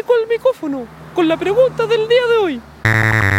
dedico al micrófono con la pregunta del día de hoy.